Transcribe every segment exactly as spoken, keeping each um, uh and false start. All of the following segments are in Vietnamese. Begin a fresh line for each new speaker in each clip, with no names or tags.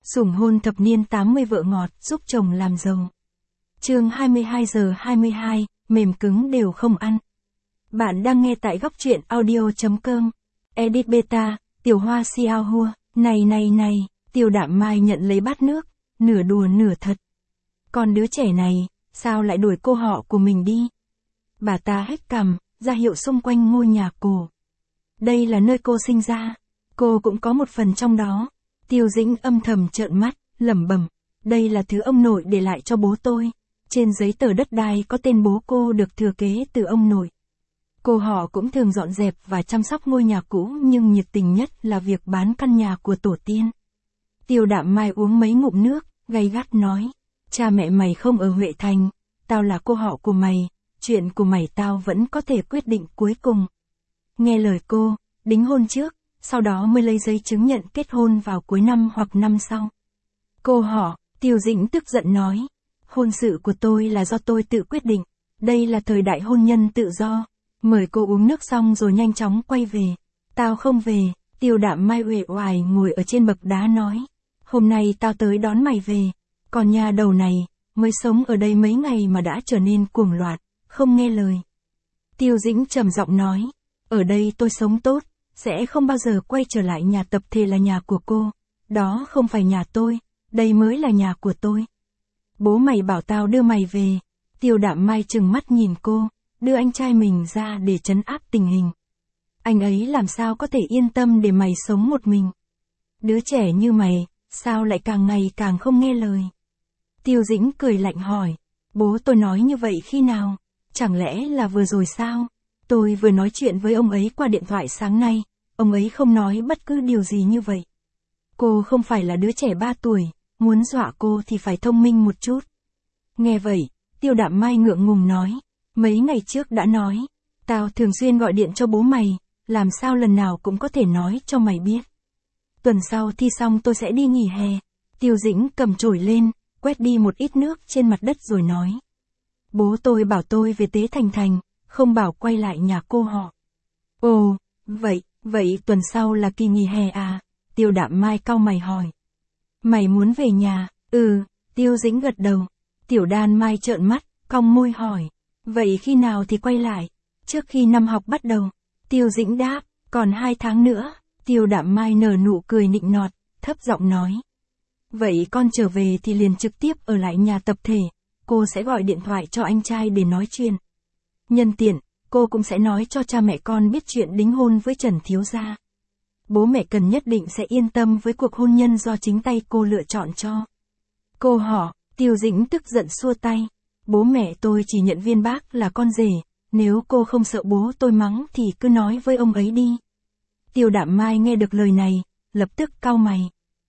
Sủng hôn thập niên tám mươi vợ ngọt, giúp chồng làm giàu. Chương hai mươi hai giờ hai mươi hai, mềm cứng đều không ăn. Bạn đang nghe tại góc truyện audio chấm com. Edit beta, Tiểu Hoa Xiao Hua, này này này, Tiêu Đạm Mai nhận lấy bát nước, nửa đùa nửa thật. Còn đứa trẻ này, sao lại đuổi cô họ của mình đi? Bà ta hét cằm, ra hiệu xung quanh ngôi nhà cô. Đây là nơi cô sinh ra, cô cũng có một phần trong đó. Tiêu Dĩnh âm thầm trợn mắt, lẩm bẩm, đây là thứ ông nội để lại cho bố tôi. Trên giấy tờ đất đai có tên bố cô được thừa kế từ ông nội. Cô họ cũng thường dọn dẹp và chăm sóc ngôi nhà cũ, nhưng nhiệt tình nhất là việc bán căn nhà của tổ tiên. Tiêu Đạm Mai uống mấy ngụm nước, gay gắt nói, cha mẹ mày không ở Huệ Thành, tao là cô họ của mày, chuyện của mày tao vẫn có thể quyết định cuối cùng. Nghe lời cô, đính hôn trước, sau đó mới lấy giấy chứng nhận kết hôn vào cuối năm hoặc năm sau. Cô họ, Tiêu Dĩnh tức giận nói, hôn sự của tôi là do tôi tự quyết định, đây là thời đại hôn nhân tự do. Mời cô uống nước xong rồi nhanh chóng quay về. Tao không về, Tiêu Đạm Mai uể oải ngồi ở trên bậc đá nói, hôm nay tao tới đón mày về, còn nhà đầu này, mới sống ở đây mấy ngày mà đã trở nên cuồng loạn, không nghe lời. Tiêu Dĩnh trầm giọng nói, ở đây tôi sống tốt, sẽ không bao giờ quay trở lại nhà tập thể là nhà của cô, đó không phải nhà tôi, đây mới là nhà của tôi. Bố mày bảo tao đưa mày về. Tiêu Đạm Mai trừng mắt nhìn cô, đưa anh trai mình ra để trấn áp tình hình. Anh ấy làm sao có thể yên tâm để mày sống một mình? Đứa trẻ như mày, sao lại càng ngày càng không nghe lời? Tiêu Dĩnh cười lạnh hỏi, bố tôi nói như vậy khi nào? Chẳng lẽ là vừa rồi sao? Tôi vừa nói chuyện với ông ấy qua điện thoại sáng nay, ông ấy không nói bất cứ điều gì như vậy. Cô không phải là đứa trẻ ba tuổi, muốn dọa cô thì phải thông minh một chút. Nghe vậy, Tiêu Đạm Mai ngượng ngùng nói, mấy ngày trước đã nói, tao thường xuyên gọi điện cho bố mày, làm sao lần nào cũng có thể nói cho mày biết. Tuần sau thi xong tôi sẽ đi nghỉ hè. Tiêu Dĩnh cầm chổi lên, quét đi một ít nước trên mặt đất rồi nói. Bố tôi bảo tôi về Tế Thành Thành, không bảo quay lại nhà cô họ. Ồ, vậy, vậy tuần sau là kỳ nghỉ hè à? Tiêu Đạm Mai cau mày hỏi. Mày muốn về nhà? Ừ, Tiêu Dĩnh gật đầu. Tiểu Đan Mai trợn mắt, cong môi hỏi. Vậy khi nào thì quay lại? Trước khi năm học bắt đầu. Tiêu Dĩnh đáp, còn hai tháng nữa. Tiêu Đạm Mai nở nụ cười nịnh nọt, thấp giọng nói. Vậy con trở về thì liền trực tiếp ở lại nhà tập thể. Cô sẽ gọi điện thoại cho anh trai để nói chuyện. Nhân tiện, cô cũng sẽ nói cho cha mẹ con biết chuyện đính hôn với Trần thiếu gia. Bố mẹ cần nhất định sẽ yên tâm với cuộc hôn nhân do chính tay cô lựa chọn cho. Cô họ, Tiêu Dĩnh tức giận xua tay. Bố mẹ tôi chỉ nhận Viên Bác là con rể, nếu cô không sợ bố tôi mắng thì cứ nói với ông ấy đi. Tiêu Đạm Mai nghe được lời này, lập tức cau mày.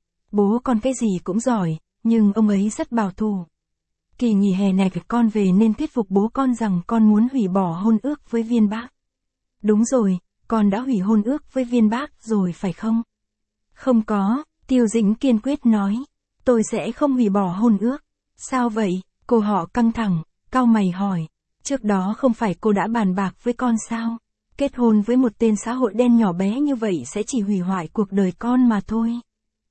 Bố con cái gì cũng giỏi, nhưng ông ấy rất bảo thủ. Kỳ nghỉ hè này con về nên thuyết phục bố con rằng con muốn hủy bỏ hôn ước với Viên Bác. Đúng rồi, con đã hủy hôn ước với Viên Bác rồi phải không? Không có, Tiêu Dĩnh kiên quyết nói. Tôi sẽ không hủy bỏ hôn ước. Sao vậy? Cô họ căng thẳng, cau mày hỏi. Trước đó không phải cô đã bàn bạc với con sao? Kết hôn với một tên xã hội đen nhỏ bé như vậy sẽ chỉ hủy hoại cuộc đời con mà thôi.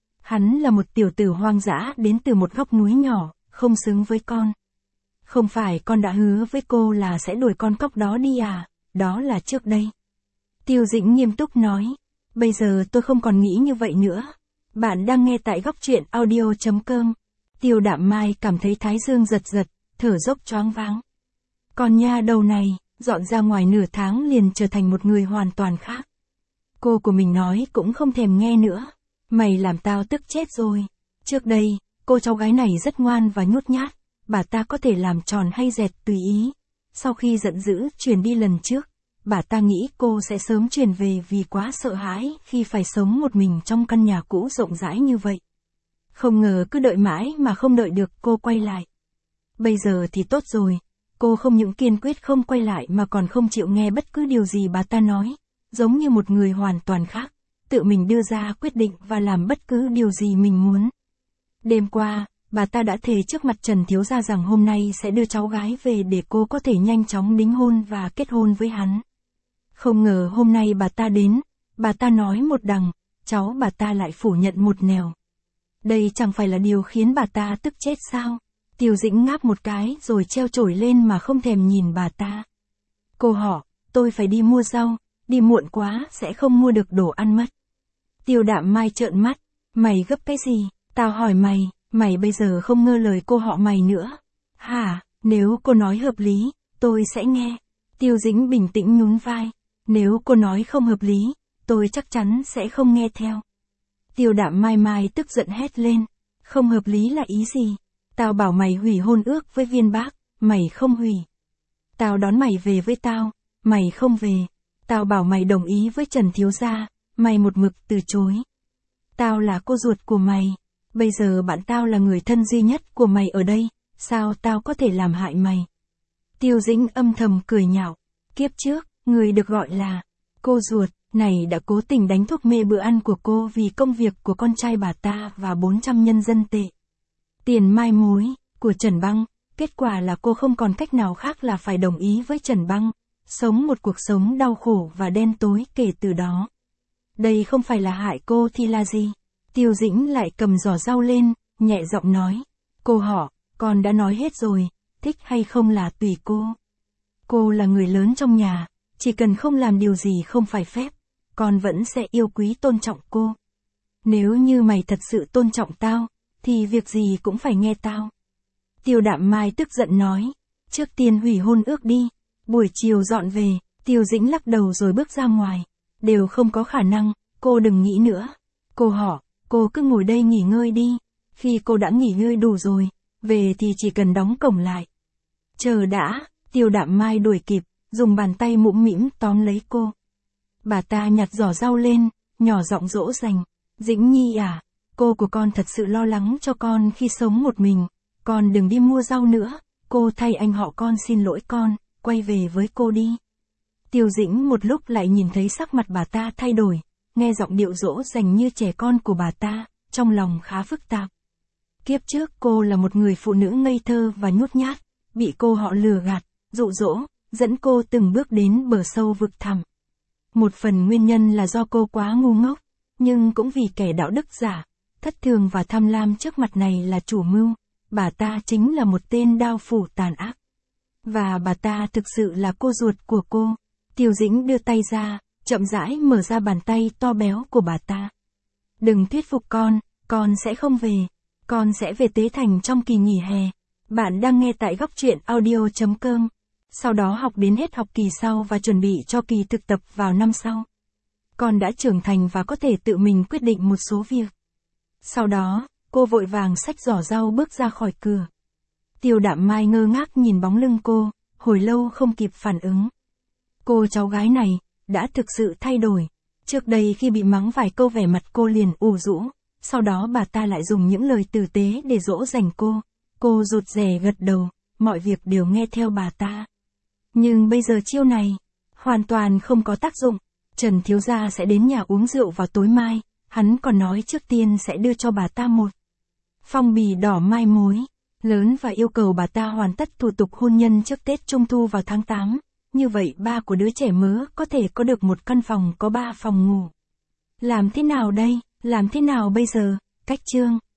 Hắn là một tiểu tử hoang dã đến từ một góc núi nhỏ, không xứng với con. Không phải con đã hứa với cô là sẽ đuổi con cóc đó đi à? Đó là trước đây. Tiêu Dĩnh nghiêm túc nói. Bây giờ tôi không còn nghĩ như vậy nữa. Bạn đang nghe tại góc truyện audio chấm com. Tiêu Đạm Mai cảm thấy thái dương giật giật, thở dốc choáng váng. Còn nha đầu này, dọn ra ngoài nửa tháng liền trở thành một người hoàn toàn khác. Cô của mình nói cũng không thèm nghe nữa. Mày làm tao tức chết rồi. Trước đây, cô cháu gái này rất ngoan và nhút nhát, bà ta có thể làm tròn hay dẹt tùy ý. Sau khi giận dữ chuyển đi lần trước, bà ta nghĩ cô sẽ sớm chuyển về vì quá sợ hãi khi phải sống một mình trong căn nhà cũ rộng rãi như vậy. Không ngờ cứ đợi mãi mà không đợi được cô quay lại. Bây giờ thì tốt rồi, cô không những kiên quyết không quay lại mà còn không chịu nghe bất cứ điều gì bà ta nói, giống như một người hoàn toàn khác, tự mình đưa ra quyết định và làm bất cứ điều gì mình muốn. Đêm qua, bà ta đã thề trước mặt Trần thiếu gia rằng hôm nay sẽ đưa cháu gái về để cô có thể nhanh chóng đính hôn và kết hôn với hắn. Không ngờ hôm nay bà ta đến, bà ta nói một đằng, cháu bà ta lại phủ nhận một nẻo. Đây chẳng phải là điều khiến bà ta tức chết sao? Tiêu Dĩnh ngáp một cái rồi treo chổi lên mà không thèm nhìn bà ta. Cô họ, tôi phải đi mua rau, đi muộn quá sẽ không mua được đồ ăn mất. Tiêu Đạm Mai trợn mắt, mày gấp cái gì? Tao hỏi mày, mày bây giờ không ngơ lời cô họ mày nữa. Hả, nếu cô nói hợp lý, tôi sẽ nghe. Tiêu Dĩnh bình tĩnh nhún vai, nếu cô nói không hợp lý, tôi chắc chắn sẽ không nghe theo. Tiêu Đạm Mai Mai tức giận hét lên, không hợp lý là ý gì? Tao bảo mày hủy hôn ước với Viên Bác, mày không hủy. Tao đón mày về với tao, mày không về. Tao bảo mày đồng ý với Trần thiếu gia, mày một mực từ chối. Tao là cô ruột của mày, bây giờ bạn tao là người thân duy nhất của mày ở đây, sao tao có thể làm hại mày? Tiêu Dĩnh âm thầm cười nhạo, kiếp trước, người được gọi là cô ruột, này đã cố tình đánh thuốc mê bữa ăn của cô vì công việc của con trai bà ta và bốn trăm nhân dân tệ. Tiền mai mối của Trần Băng, kết quả là cô không còn cách nào khác là phải đồng ý với Trần Băng, sống một cuộc sống đau khổ và đen tối kể từ đó. Đây không phải là hại cô thì là gì? Tiêu Dĩnh lại cầm giỏ rau lên, nhẹ giọng nói, cô họ, con đã nói hết rồi, thích hay không là tùy cô. Cô là người lớn trong nhà, chỉ cần không làm điều gì không phải phép, con vẫn sẽ yêu quý tôn trọng cô. Nếu như mày thật sự tôn trọng tao, thì việc gì cũng phải nghe tao. Tiêu Đạm Mai tức giận nói, trước tiên hủy hôn ước đi, buổi chiều dọn về. Tiêu Dĩnh lắc đầu rồi bước ra ngoài, đều không có khả năng, cô đừng nghĩ nữa. Cô họ, cô cứ ngồi đây nghỉ ngơi đi, khi cô đã nghỉ ngơi đủ rồi, về thì chỉ cần đóng cổng lại. Chờ đã, Tiêu Đạm Mai đuổi kịp, dùng bàn tay mũm mĩm tóm lấy cô. Bà ta nhặt giỏ rau lên, nhỏ giọng dỗ dành, Dĩnh Nhi à, cô của con thật sự lo lắng cho con khi sống một mình, con đừng đi mua rau nữa, cô thay anh họ con xin lỗi con, quay về với cô đi. Tiêu Dĩnh một lúc lại nhìn thấy sắc mặt bà ta thay đổi, nghe giọng điệu dỗ dành như trẻ con của bà ta, trong lòng khá phức tạp. Kiếp trước cô là một người phụ nữ ngây thơ và nhút nhát, bị cô họ lừa gạt, dụ dỗ, dẫn cô từng bước đến bờ sâu vực thẳm. Một phần nguyên nhân là do cô quá ngu ngốc, nhưng cũng vì kẻ đạo đức giả, thất thường và tham lam trước mặt này là chủ mưu, bà ta chính là một tên đao phủ tàn ác. Và bà ta thực sự là cô ruột của cô. Tiêu Dĩnh đưa tay ra, chậm rãi mở ra bàn tay to béo của bà ta. Đừng thuyết phục con, con sẽ không về. Con sẽ về Tế Thành trong kỳ nghỉ hè. Bạn đang nghe tại góc truyện audio chấm com. Sau đó học đến hết học kỳ sau và chuẩn bị cho kỳ thực tập vào năm sau. Con đã trưởng thành và có thể tự mình quyết định một số việc. Sau đó, cô vội vàng xách giỏ rau bước ra khỏi cửa. Tiêu Đạm Mai ngơ ngác nhìn bóng lưng cô, hồi lâu không kịp phản ứng. Cô cháu gái này, đã thực sự thay đổi. Trước đây khi bị mắng vài câu vẻ mặt cô liền ủ rũ, sau đó bà ta lại dùng những lời tử tế để dỗ dành cô. Cô rụt rè gật đầu, mọi việc đều nghe theo bà ta. Nhưng bây giờ chiêu này, hoàn toàn không có tác dụng. Trần thiếu gia sẽ đến nhà uống rượu vào tối mai, hắn còn nói trước tiên sẽ đưa cho bà ta một phong bì đỏ mai mối lớn và yêu cầu bà ta hoàn tất thủ tục hôn nhân trước Tết Trung Thu vào tháng tám. Như vậy ba của đứa trẻ mớ có thể có được một căn phòng có ba phòng ngủ. Làm thế nào đây? Làm thế nào bây giờ? Cách chương